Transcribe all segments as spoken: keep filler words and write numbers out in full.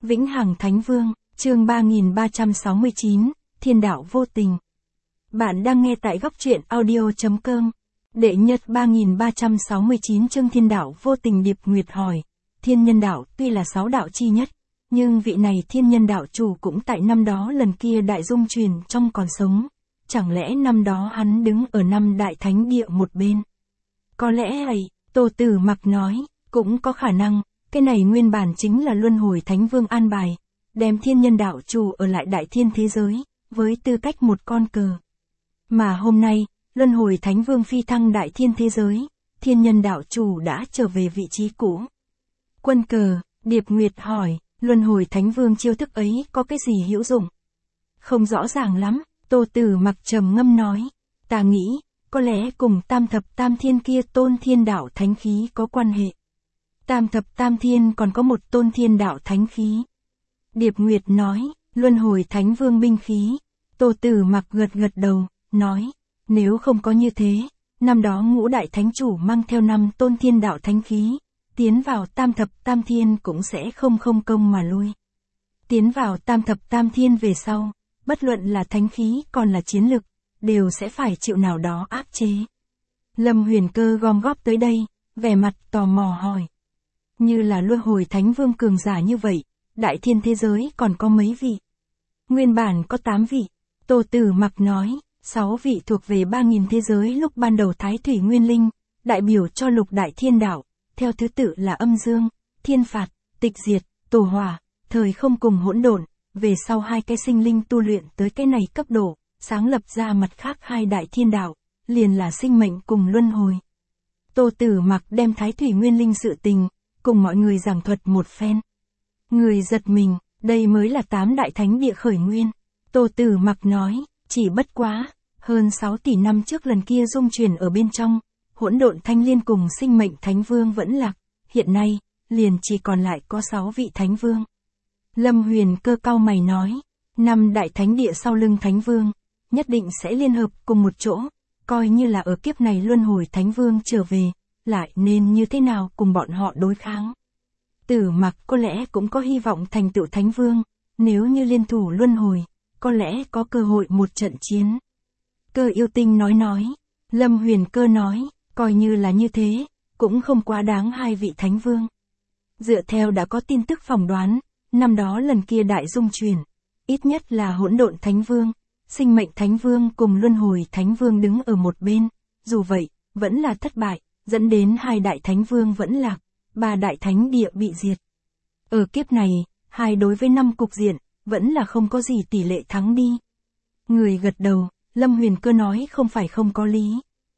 Vĩnh Hằng Thánh Vương, chương ba nghìn ba trăm sáu mươi chín, Thiên đạo vô tình. Bạn đang nghe tại góc truyện audio chấm com. Đệ nhất ba nghìn ba trăm sáu mươi chín chương Thiên đạo vô tình. Điệp Nguyệt hỏi, Thiên Nhân đạo tuy là sáu đạo chi nhất, nhưng vị này Thiên Nhân đạo chủ cũng tại năm đó lần kia đại dung truyền trong còn sống. Chẳng lẽ năm đó hắn đứng ở năm đại thánh địa một bên? Có lẽ ấy, Tô Tử Mặc nói, cũng có khả năng, cái này nguyên bản chính là Luân Hồi Thánh Vương an bài, đem Thiên Nhân đạo chủ ở lại đại thiên thế giới, với tư cách một con cờ. Mà hôm nay, Luân Hồi Thánh Vương phi thăng đại thiên thế giới, Thiên Nhân đạo chủ đã trở về vị trí cũ. Quân cờ, Điệp Nguyệt hỏi, Luân Hồi Thánh Vương chiêu thức ấy có cái gì hữu dụng? Không rõ ràng lắm, Tô Tử Mặc trầm ngâm nói, ta nghĩ, có lẽ cùng tam thập tam thiên kia tôn thiên đạo thánh khí có quan hệ. Tam thập tam thiên còn có một tôn thiên đạo thánh khí. Điệp Nguyệt nói, Luân Hồi Thánh Vương binh khí. Tô Tử Mặc gật gật đầu, nói, nếu không có như thế, năm đó ngũ đại thánh chủ mang theo năm tôn thiên đạo thánh khí, tiến vào tam thập tam thiên cũng sẽ không không công mà lui. Tiến vào tam thập tam thiên về sau, bất luận là thánh khí còn là chiến lực, đều sẽ phải chịu nào đó áp chế. Lâm Huyền Cơ gom góp tới đây, vẻ mặt tò mò hỏi. Như là Luân Hồi Thánh Vương cường giả như vậy, đại thiên thế giới còn có mấy vị? Nguyên bản có tám vị. Tô Tử Mặc nói, sáu vị thuộc về ba nghìn thế giới lúc ban đầu Thái Thủy Nguyên Linh, đại biểu cho lục đại thiên đạo, theo thứ tự là âm dương, thiên phạt, tịch diệt, tổ hỏa, thời không cùng hỗn độn. Về sau hai cái sinh linh tu luyện tới cái này cấp độ, sáng lập ra mặt khác hai đại thiên đạo, liền là sinh mệnh cùng luân hồi. Tô Tử Mặc đem Thái Thủy Nguyên Linh sự tình, cùng mọi người giảng thuật một phen. Người giật mình, đây mới là tám đại thánh địa khởi nguyên. Tô Tử Mặc nói, chỉ bất quá, hơn sáu tỷ năm trước lần kia dung truyền ở bên trong, hỗn độn thanh liên cùng sinh mệnh thánh vương vẫn lạc, hiện nay, liền chỉ còn lại có sáu vị thánh vương. Lâm Huyền Cơ cau mày nói, năm đại thánh địa sau lưng thánh vương, nhất định sẽ liên hợp cùng một chỗ, coi như là ở kiếp này Luân Hồi Thánh Vương trở về, lại nên như thế nào cùng bọn họ đối kháng. Tử Mặc có lẽ cũng có hy vọng thành tựu Thánh Vương, nếu như liên thủ Luân Hồi, có lẽ có cơ hội một trận chiến. Cơ Yêu Tinh nói nói, Lâm Huyền Cơ nói, coi như là như thế, cũng không quá đáng hai vị Thánh Vương. Dựa theo đã có tin tức phỏng đoán, năm đó lần kia đại dung truyền, ít nhất là hỗn độn Thánh Vương, sinh mệnh Thánh Vương cùng Luân Hồi Thánh Vương đứng ở một bên, dù vậy, vẫn là thất bại, dẫn đến hai đại Thánh Vương vẫn lạc, ba đại thánh địa bị diệt. Ở kiếp này, hai đối với năm cục diện, vẫn là không có gì tỷ lệ thắng đi. Người gật đầu, Lâm Huyền Cơ nói không phải không có lý.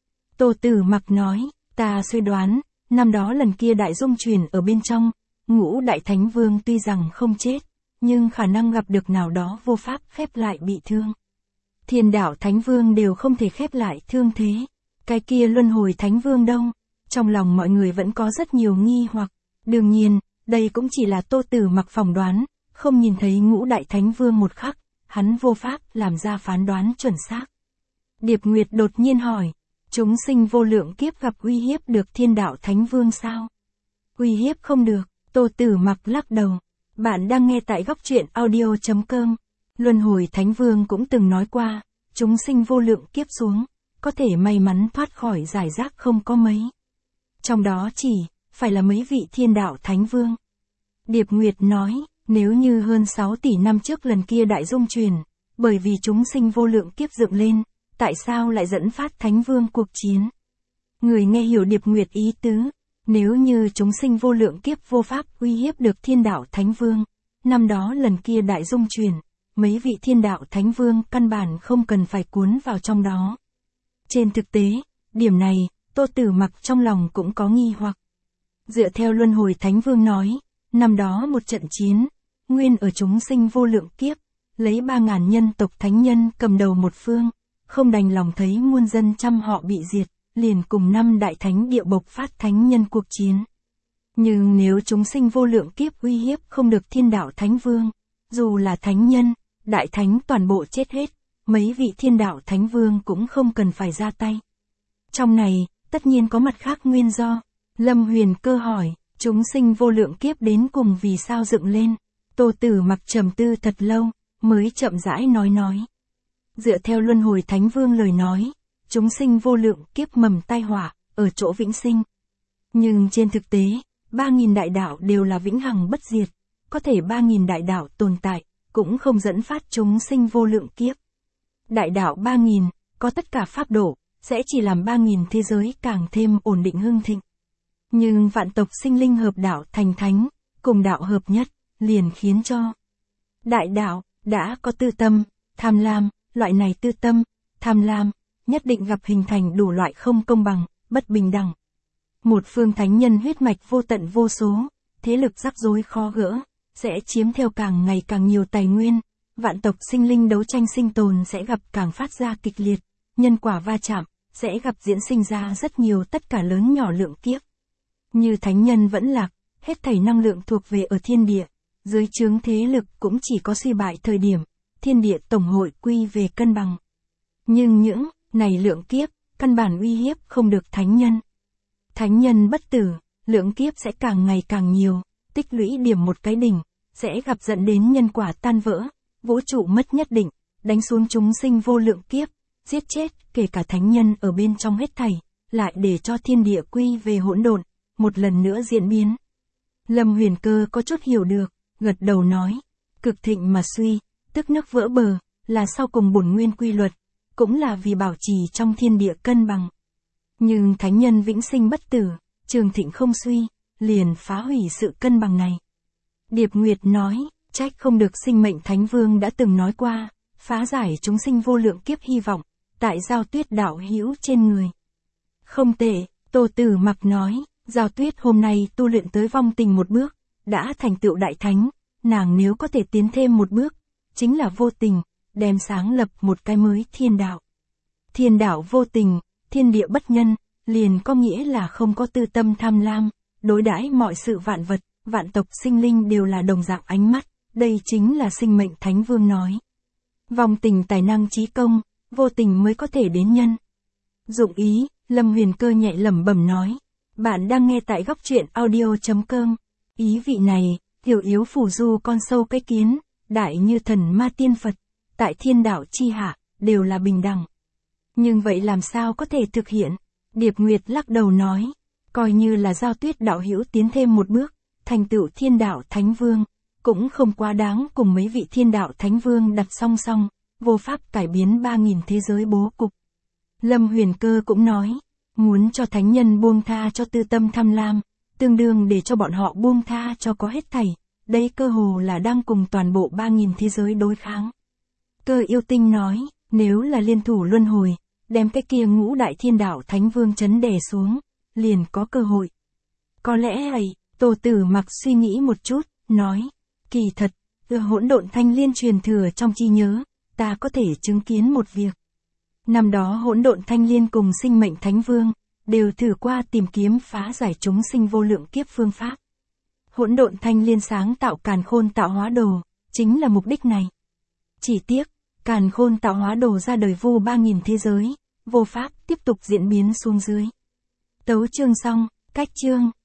Tô Tử Mặc nói, ta suy đoán, năm đó lần kia đại dung truyền ở bên trong, ngũ đại thánh vương tuy rằng không chết, nhưng khả năng gặp được nào đó vô pháp khép lại bị thương. Thiên đạo thánh vương đều không thể khép lại thương thế. Cái kia Luân Hồi Thánh Vương đâu? Trong lòng mọi người vẫn có rất nhiều nghi hoặc. Đương nhiên, đây cũng chỉ là Tô Tử Mặc phỏng đoán, không nhìn thấy ngũ đại thánh vương một khắc, hắn vô pháp làm ra phán đoán chuẩn xác. Điệp Nguyệt đột nhiên hỏi, chúng sinh vô lượng kiếp gặp uy hiếp được thiên đạo thánh vương sao? Uy hiếp không được. Tô Tử Mặc lắc đầu. Bạn đang nghe tại góc truyện audio chấm com. Luân Hồi Thánh Vương cũng từng nói qua, chúng sinh vô lượng kiếp xuống, có thể may mắn thoát khỏi giải rác không có mấy. Trong đó chỉ, phải là mấy vị thiên đạo Thánh Vương. Điệp Nguyệt nói, nếu như hơn sáu tỷ năm trước lần kia đại dung truyền, bởi vì chúng sinh vô lượng kiếp dựng lên, tại sao lại dẫn phát Thánh Vương cuộc chiến? Người nghe hiểu Điệp Nguyệt ý tứ. Nếu như chúng sinh vô lượng kiếp vô pháp uy hiếp được thiên đạo Thánh Vương, năm đó lần kia đại dung truyền, mấy vị thiên đạo Thánh Vương căn bản không cần phải cuốn vào trong đó. Trên thực tế, điểm này, Tô Tử Mặc trong lòng cũng có nghi hoặc. Dựa theo Luân Hồi Thánh Vương nói, năm đó một trận chiến, nguyên ở chúng sinh vô lượng kiếp, lấy ba ngàn nhân tộc thánh nhân cầm đầu một phương, không đành lòng thấy muôn dân trăm họ bị diệt, liền cùng năm đại thánh địa bộc phát thánh nhân cuộc chiến. Nhưng nếu chúng sinh vô lượng kiếp uy hiếp không được thiên đạo Thánh Vương, dù là thánh nhân, đại thánh toàn bộ chết hết, mấy vị thiên đạo Thánh Vương cũng không cần phải ra tay. Trong này, tất nhiên có mặt khác nguyên do. Lâm Huyền Cơ hỏi, chúng sinh vô lượng kiếp đến cùng vì sao dựng lên? Tô Tử Mặc trầm tư thật lâu, mới chậm rãi nói nói. Dựa theo luân hồi thánh vương lời nói, chúng sinh vô lượng kiếp mầm tai họa, ở chỗ vĩnh sinh. Nhưng trên thực tế, ba nghìn đại đạo đều là vĩnh hằng bất diệt, có thể ba nghìn đại đạo tồn tại, cũng không dẫn phát chúng sinh vô lượng kiếp. Đại đạo ba nghìn, có tất cả pháp độ, sẽ chỉ làm ba nghìn thế giới càng thêm ổn định hưng thịnh. Nhưng vạn tộc sinh linh hợp đạo thành thánh, cùng đạo hợp nhất, liền khiến cho đại đạo đã có tư tâm, tham lam, loại này tư tâm, tham lam, nhất định gặp hình thành đủ loại không công bằng, bất bình đẳng. Một phương thánh nhân huyết mạch vô tận vô số, thế lực rắc rối khó gỡ, sẽ chiếm theo càng ngày càng nhiều tài nguyên, vạn tộc sinh linh đấu tranh sinh tồn sẽ gặp càng phát ra kịch liệt, nhân quả va chạm, sẽ gặp diễn sinh ra rất nhiều tất cả lớn nhỏ lượng kiếp. Như thánh nhân vẫn lạc, hết thảy năng lượng thuộc về ở thiên địa, dưới chướng thế lực cũng chỉ có suy bại thời điểm, thiên địa tổng hội quy về cân bằng. Nhưng những này lượng kiếp, căn bản uy hiếp không được thánh nhân. Thánh nhân bất tử, lượng kiếp sẽ càng ngày càng nhiều, tích lũy điểm một cái đỉnh, sẽ gặp dẫn đến nhân quả tan vỡ, vũ trụ mất nhất định, đánh xuống chúng sinh vô lượng kiếp, giết chết kể cả thánh nhân ở bên trong hết thảy, lại để cho thiên địa quy về hỗn độn, một lần nữa diễn biến. Lâm Huyền Cơ có chút hiểu được, gật đầu nói, cực thịnh mà suy, tức nước vỡ bờ, là sau cùng bổn nguyên quy luật, cũng là vì bảo trì trong thiên địa cân bằng. Nhưng thánh nhân vĩnh sinh bất tử, trường thịnh không suy, liền phá hủy sự cân bằng này. Điệp Nguyệt nói, trách không được sinh mệnh thánh vương đã từng nói qua, phá giải chúng sinh vô lượng kiếp hy vọng, tại Giao Tuyết đạo hữu trên người. Không tệ, Tô Tử Mặc nói, Giao Tuyết hôm nay tu luyện tới vong tình một bước, đã thành tựu đại thánh, nàng nếu có thể tiến thêm một bước, chính là vô tình, đem sáng lập một cái mới thiên đạo. Thiên đạo vô tình, thiên địa bất nhân, liền có nghĩa là không có tư tâm tham lam, đối đãi mọi sự vạn vật, vạn tộc sinh linh đều là đồng dạng ánh mắt, đây chính là sinh mệnh thánh vương nói. Vong tình tài năng trí công, vô tình mới có thể đến nhân. Dụng ý, Lâm Huyền Cơ nhẹ lẩm bẩm nói, bạn đang nghe tại góc truyện audio chấm com. Ý vị này, hiểu yếu phù du con sâu cái kiến, đại như thần ma tiên Phật, tại thiên đạo chi hạ, đều là bình đẳng. Nhưng vậy làm sao có thể thực hiện? Điệp Nguyệt lắc đầu nói, coi như là Giao Tuyết đạo hữu tiến thêm một bước, thành tựu thiên đạo thánh vương, cũng không quá đáng cùng mấy vị thiên đạo thánh vương đặt song song, vô pháp cải biến ba nghìn thế giới bố cục. Lâm Huyền Cơ cũng nói, muốn cho thánh nhân buông tha cho tư tâm tham lam, tương đương để cho bọn họ buông tha cho có hết thảy, đây cơ hồ là đang cùng toàn bộ ba nghìn thế giới đối kháng. Cơ Yêu Tinh nói, nếu là liên thủ luân hồi, đem cái kia ngũ đại thiên đạo thánh vương chấn đè xuống, liền có cơ hội. Có lẽ ấy, Tô Tử Mặc suy nghĩ một chút, nói, kỳ thật, từ hỗn độn thanh liên truyền thừa trong trí nhớ, ta có thể chứng kiến một việc. Năm đó hỗn độn thanh liên cùng sinh mệnh thánh vương, đều thử qua tìm kiếm phá giải chúng sinh vô lượng kiếp phương pháp. Hỗn độn thanh liên sáng tạo càn khôn tạo hóa đồ, chính là mục đích này. Chỉ tiếc, càn khôn tạo hóa đồ ra đời vu ba nghìn thế giới, vô pháp tiếp tục diễn biến xuống dưới. Tấu chương xong, cách chương.